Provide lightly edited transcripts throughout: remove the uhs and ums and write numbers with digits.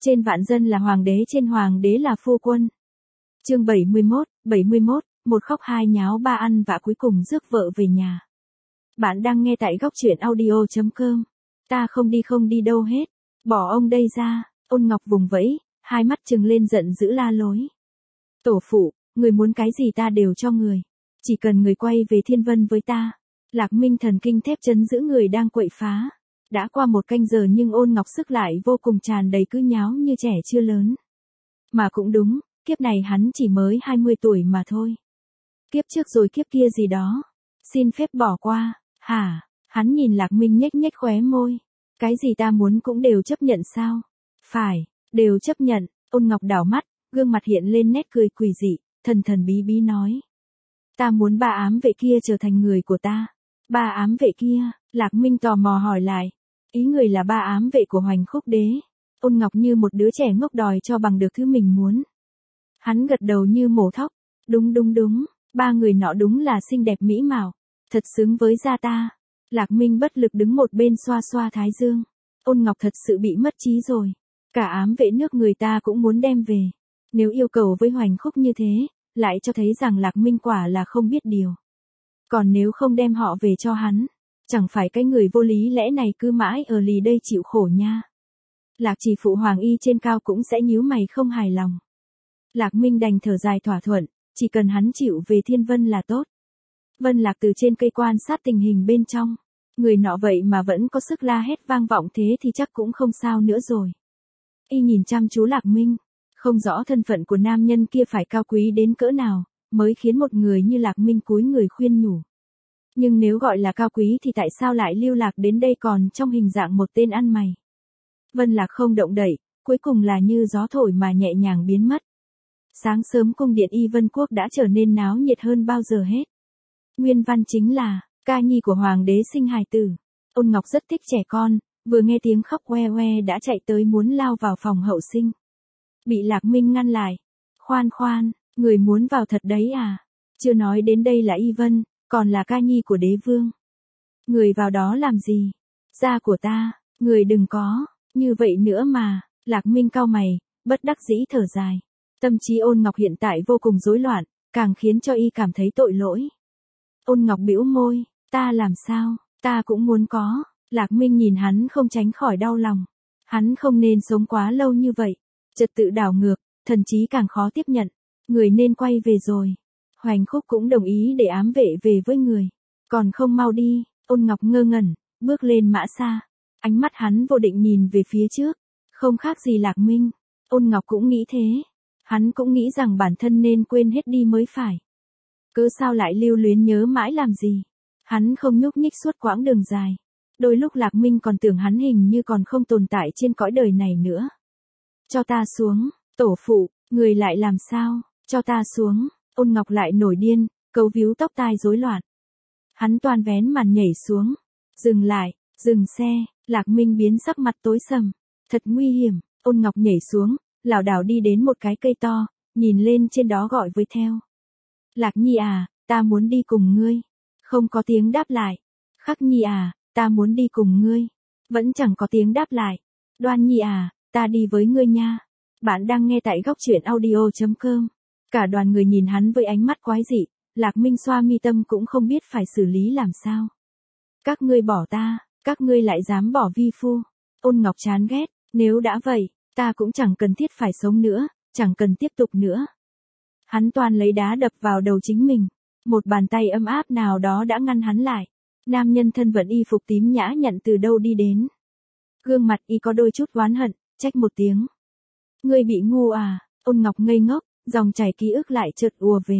Trên vạn dân là hoàng đế, trên hoàng đế là phu quân. Chương 71, một khóc hai nháo ba ăn vạ cuối cùng rước vợ về nhà. Bạn đang nghe tại góc truyện audio.com. Ta không đi đâu hết. Bỏ ông đây ra. Ôn Ngọc vùng vẫy, hai mắt trừng lên giận dữ la lối. Tổ phụ, người muốn cái gì ta đều cho người. Chỉ cần người quay về Thiên Vân với ta. Lạc Minh thần kinh thép chấn giữ người đang quậy phá. Đã qua một canh giờ nhưng Ôn Ngọc sức lại vô cùng tràn đầy, cứ nháo như trẻ chưa lớn. Mà cũng đúng, kiếp này hắn chỉ mới 20 tuổi mà thôi. Kiếp trước rồi kiếp kia gì đó. Xin phép bỏ qua. Hả? Hắn nhìn Lạc Minh nhếch nhếch khóe môi. Cái gì ta muốn cũng đều chấp nhận sao? Phải, đều chấp nhận. Ôn Ngọc đảo mắt, gương mặt hiện lên nét cười quỷ dị, thần thần bí bí nói. Ta muốn ba ám vệ kia trở thành người của ta. Ba ám vệ kia, Lạc Minh tò mò hỏi lại. Ý người là ba ám vệ của Hoành Khúc Đế. Ôn Ngọc như một đứa trẻ ngốc đòi cho bằng được thứ mình muốn. Hắn gật đầu như mổ thóc. Đúng, ba người nọ đúng là xinh đẹp mỹ mạo. Thật xứng với gia ta. Lạc Minh bất lực đứng một bên xoa xoa thái dương. Ôn Ngọc thật sự bị mất trí rồi. Cả ám vệ nước người ta cũng muốn đem về. Nếu yêu cầu với Hoành Khúc như thế, lại cho thấy rằng Lạc Minh quả là không biết điều. Còn nếu không đem họ về cho hắn, chẳng phải cái người vô lý lẽ này cứ mãi ở lì đây chịu khổ nha. Lạc Chỉ phụ Hoàng Y trên cao cũng sẽ nhíu mày không hài lòng. Lạc Minh đành thở dài thỏa thuận, chỉ cần hắn chịu về Thiên Vân là tốt. Vân Lạc từ trên cây quan sát tình hình bên trong. Người nọ vậy mà vẫn có sức la hét vang vọng thế thì chắc cũng không sao nữa rồi. Y nhìn chăm chú Lạc Minh, không rõ thân phận của nam nhân kia phải cao quý đến cỡ nào, mới khiến một người như Lạc Minh cúi người khuyên nhủ. Nhưng nếu gọi là cao quý thì tại sao lại lưu lạc đến đây còn trong hình dạng một tên ăn mày? Vân Lạc không động đậy, cuối cùng là như gió thổi mà nhẹ nhàng biến mất. Sáng sớm cung điện Y Vân Quốc đã trở nên náo nhiệt hơn bao giờ hết. Nguyên văn chính là, ca nhi của hoàng đế sinh hài tử. Ôn Ngọc rất thích trẻ con, vừa nghe tiếng khóc oe oe đã chạy tới muốn lao vào phòng hậu sinh. Bị Lạc Minh ngăn lại. Khoan, người muốn vào thật đấy à? Chưa nói đến đây là Y Vân, còn là ca nhi của đế vương. Người vào đó làm gì? Da của ta, người đừng có, như vậy nữa mà. Lạc Minh cau mày, bất đắc dĩ thở dài. Tâm trí Ôn Ngọc hiện tại vô cùng rối loạn, càng khiến cho y cảm thấy tội lỗi. Ôn Ngọc bĩu môi, ta làm sao, ta cũng muốn có. Lạc Minh nhìn hắn không tránh khỏi đau lòng. Hắn không nên sống quá lâu như vậy. Trật tự đảo ngược, thần trí càng khó tiếp nhận. Người nên quay về rồi. Hoành Khúc cũng đồng ý để ám vệ về với người. Còn không mau đi. Ôn Ngọc ngơ ngẩn, bước lên mã xa. Ánh mắt hắn vô định nhìn về phía trước. Không khác gì Lạc Minh. Ôn Ngọc cũng nghĩ thế. Hắn cũng nghĩ rằng bản thân nên quên hết đi mới phải. Cớ sao lại lưu luyến nhớ mãi làm gì? Hắn không nhúc nhích suốt quãng đường dài. Đôi lúc Lạc Minh còn tưởng hắn hình như còn không tồn tại trên cõi đời này nữa. Cho ta xuống, tổ phụ, người lại làm sao? Cho ta xuống. Ôn Ngọc lại nổi điên, cấu víu tóc tai rối loạn. Hắn toan vén màn nhảy xuống. Dừng lại, dừng xe. Lạc Minh biến sắc mặt tối sầm. Thật nguy hiểm. Ôn Ngọc nhảy xuống, lảo đảo đi đến một cái cây to, nhìn lên trên đó gọi với theo. Lạc Nhi à, ta muốn đi cùng ngươi. Không có tiếng đáp lại. Khắc Nhi à, ta muốn đi cùng ngươi. Vẫn chẳng có tiếng đáp lại. Đoan Nhi à, ta đi với ngươi nha. Bạn đang nghe tại góc truyện audio.com. Cả đoàn người nhìn hắn với ánh mắt quái dị. Lạc Minh xoa mi tâm cũng không biết phải xử lý làm sao. Các ngươi bỏ ta, các ngươi lại dám bỏ vi phu. Ôn Ngọc chán ghét, nếu đã vậy, ta cũng chẳng cần thiết phải sống nữa, chẳng cần tiếp tục nữa. Hắn toàn lấy đá đập vào đầu chính mình. Một bàn tay ấm áp nào đó đã ngăn hắn lại. Nam nhân thân vận y phục tím nhã nhận từ đâu đi đến. Gương mặt y có đôi chút oán hận, trách một tiếng. Ngươi bị ngu à? Ôn Ngọc ngây ngốc, dòng chảy ký ức lại chợt ùa về.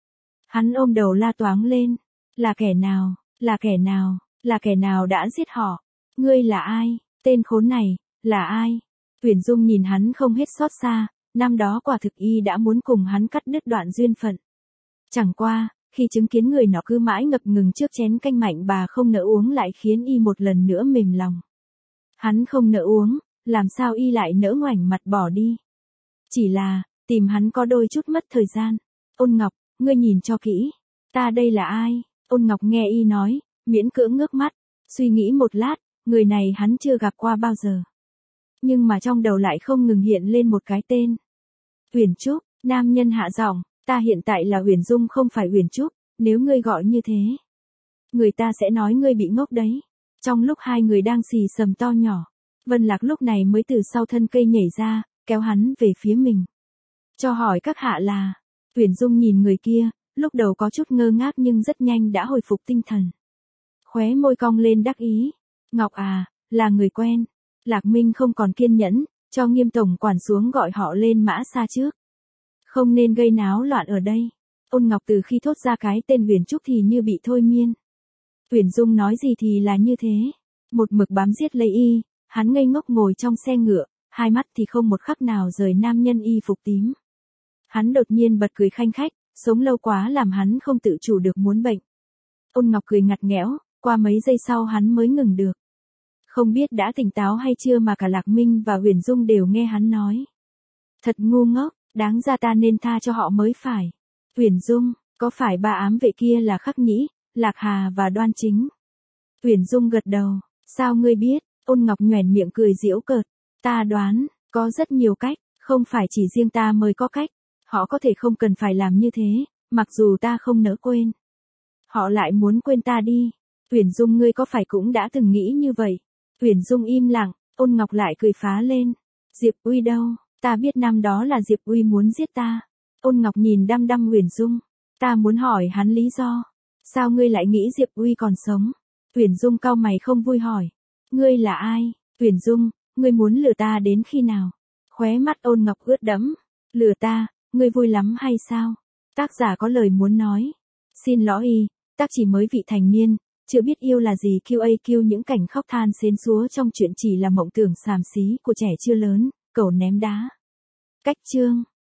Hắn ôm đầu la toáng lên. Là kẻ nào? Là kẻ nào? Là kẻ nào đã giết họ? Ngươi là ai? Tên khốn này, là ai? Uyển Dung nhìn hắn không hết xót xa. Năm đó quả thực y đã muốn cùng hắn cắt đứt đoạn duyên phận. Chẳng qua, khi chứng kiến người nọ cứ mãi ngập ngừng trước chén canh mạnh bà không nỡ uống lại khiến y một lần nữa mềm lòng. Hắn không nỡ uống, làm sao y lại nỡ ngoảnh mặt bỏ đi. Chỉ là, tìm hắn có đôi chút mất thời gian. Ôn Ngọc, ngươi nhìn cho kỹ. Ta đây là ai? Ôn Ngọc nghe y nói, miễn cưỡng ngước mắt, suy nghĩ một lát, người này hắn chưa gặp qua bao giờ. Nhưng mà trong đầu lại không ngừng hiện lên một cái tên. Uyển Trúc, nam nhân hạ giọng, ta hiện tại là Uyển Dung không phải Uyển Trúc, nếu ngươi gọi như thế, người ta sẽ nói ngươi bị ngốc đấy. Trong lúc hai người đang xì xầm to nhỏ, Vân Lạc lúc này mới từ sau thân cây nhảy ra, kéo hắn về phía mình. Cho hỏi các hạ là, Uyển Dung nhìn người kia, lúc đầu có chút ngơ ngác nhưng rất nhanh đã hồi phục tinh thần. Khóe môi cong lên đắc ý, Ngọc à, là người quen. Lạc Minh không còn kiên nhẫn, cho Nghiêm tổng quản xuống gọi họ lên mã xa trước. Không nên gây náo loạn ở đây. Ôn Ngọc từ khi thốt ra cái tên Uyển Trúc thì như bị thôi miên. Uyển Dung nói gì thì là như thế. Một mực bám giết lấy y, hắn ngây ngốc ngồi trong xe ngựa, hai mắt thì không một khắc nào rời nam nhân y phục tím. Hắn đột nhiên bật cười khanh khách, sống lâu quá làm hắn không tự chủ được muốn bệnh. Ôn Ngọc cười ngặt nghẽo, qua mấy giây sau hắn mới ngừng được. Không biết đã tỉnh táo hay chưa mà cả Lạc Minh và Uyển Dung đều nghe hắn nói. Thật ngu ngốc, đáng ra ta nên tha cho họ mới phải. Uyển Dung, có phải ba ám vệ kia là Khắc Nhĩ, Lạc Hà và Đoan Chính? Uyển Dung gật đầu, sao ngươi biết? Ôn Ngọc nhoẻn miệng cười giễu cợt. Ta đoán, có rất nhiều cách, không phải chỉ riêng ta mới có cách. Họ có thể không cần phải làm như thế, mặc dù ta không nỡ quên. Họ lại muốn quên ta đi. Uyển Dung ngươi có phải cũng đã từng nghĩ như vậy? Uyển Dung im lặng, Ôn Ngọc lại cười phá lên. Diệp Uy đâu? Ta biết năm đó là Diệp Uy muốn giết ta. Ôn Ngọc nhìn đăm đăm Uyển Dung. Ta muốn hỏi hắn lý do. Sao ngươi lại nghĩ Diệp Uy còn sống? Uyển Dung cau mày không vui hỏi. Ngươi là ai? Uyển Dung, ngươi muốn lừa ta đến khi nào? Khóe mắt Ôn Ngọc ướt đẫm. Lừa ta, ngươi vui lắm hay sao? Tác giả có lời muốn nói. Xin lỗi y, tác chỉ mới vị thành niên, chưa biết yêu là gì QAQ những cảnh khóc than xến xúa trong chuyện chỉ là mộng tưởng xàm xí của trẻ chưa lớn, cẩu ném đá. Cách chương